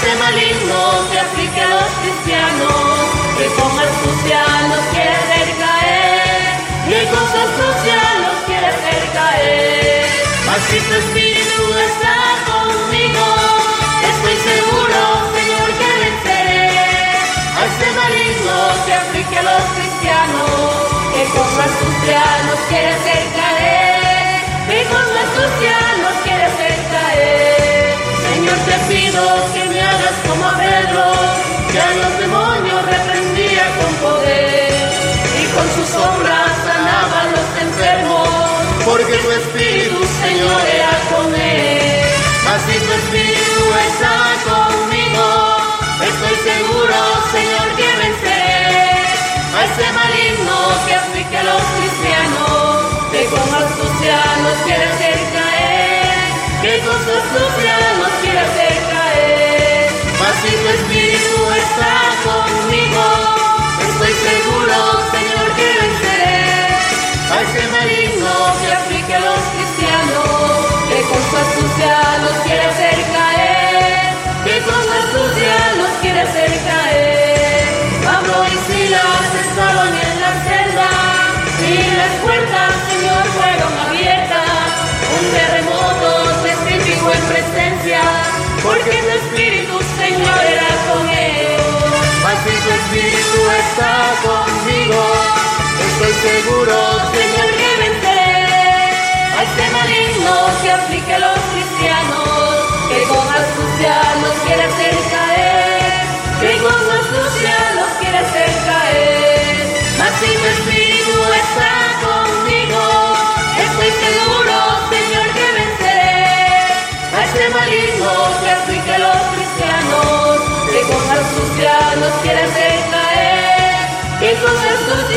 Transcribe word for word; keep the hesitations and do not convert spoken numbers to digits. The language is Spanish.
ese maligno que aflige a los cristianos, que con astucia los quiere hacer caer, que con su astucia los quiere hacer caer. Mas si tu espíritu está conmigo, estoy seguro, Señor, que venceré a ese maligno que aflige a los cristianos, que con su astucia los quiere hacer caer, que con su astucia los quiere hacer caer. Señor, te pido que me hagas como a Pedro, que a los demonios reprendía con poder, y con sus obras sanaba a los enfermos, porque tu espíritu, Señor, era con él. Así tu espíritu está conmigo, estoy seguro, Señor, que venceré a ese maligno que aflige a los cristianos, que con astucia los quiere hacer caer, que con su astucia los quiere hacer caer. Así tu espíritu está conmigo, estoy seguro, Señor, que venceré a ese maligno que aflige a los cristianos, que con su astucia los quiere hacer caer, que con su astucia los quiere hacer caer. Pablo y Silas estaban en la celda y las puertas, Señor, fueron abiertas. Un terremoto testificó en presencia, porque tu espíritu, Señor, era con ellos. Así tu espíritu está conmigo, estoy seguro, Señor, que venceré a ese maligno que aflige a los cristianos, que con astucia los quiere hacer caer, que con su astucia los quiere hacer caer. Así tu espíritu está conmigo, estoy seguro, Señor, que venceré a ese maligno que aflige a los cristianos, que con astucia los quiere hacer caer, que con su astucia